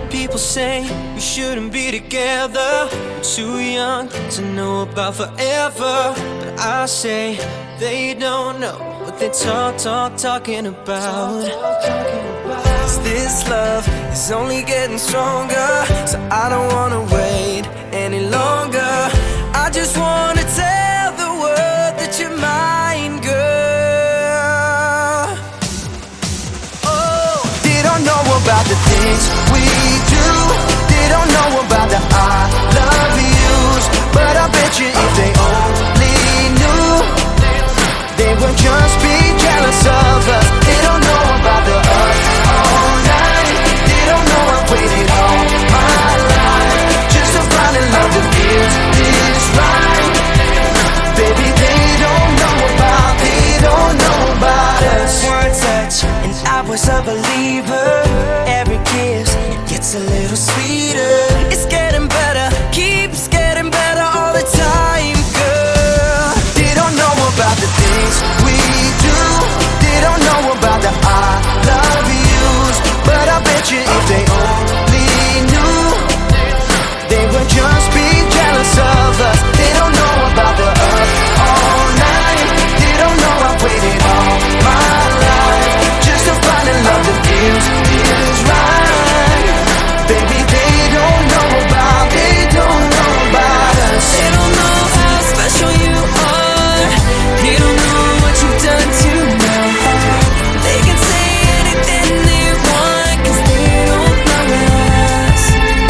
People say we shouldn't be together. We're too young to know about forever. But I say they don't know what they're talking about. 'Cause this love is only getting stronger, so I don't wanna wait any longer. I just wanna tell the world that you're mine, girl. Oh, they don't know about the things we do. They don't know about the I love yous. But I bet you if they only knew, they would just be jealous of us. They don't know about the us all night. They don't know I've waited all my life just to find a love that feels this right. Baby, they don't know about us. One touch and I was a believer. Every kiss gets a little sweeter. It's getting better, keeps getting better all the time, girl. They don't know about the things we do. They don't know about the I love yous. But I bet you if they only knew, they would just be jealous of us. They don't know about the us all night. They don't know I've waited all my life just to find a love that feels right. Baby, they don't know about us. They don't know how special you are. They don't know what you've done to me. They can say anything they want, 'cause they don't know us.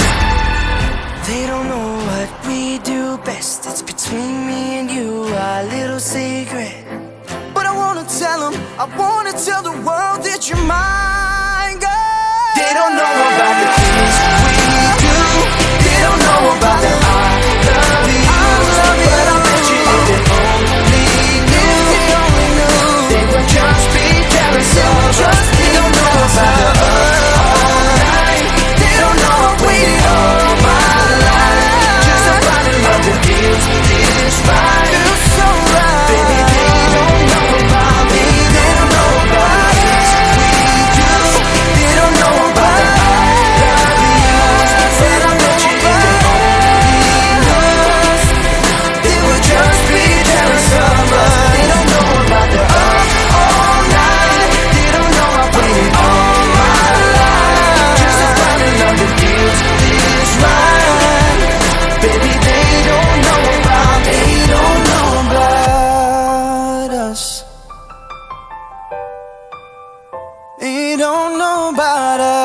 They don't know what we do best. It's between me and you, our little secret. But I wanna tell them, I wanna tell the world that you're mine, girl. They don't know about the things we do. They don't know about the I love you. But I bet you if they only knew, they would just be jealous of us. They don't know about the us all night. They don't know I've waited all my life just to find a love that feels this right. Feels so right. Baby, they don't know about me. They don't know about the things we do. They don't know about the I love you. But I bet you if they only knew, they would just be jealous of us. They don't know about the us all night. They don't know I've waited all my life just to find a love that feels this right. Baby, they don't know about us. They don't know about us.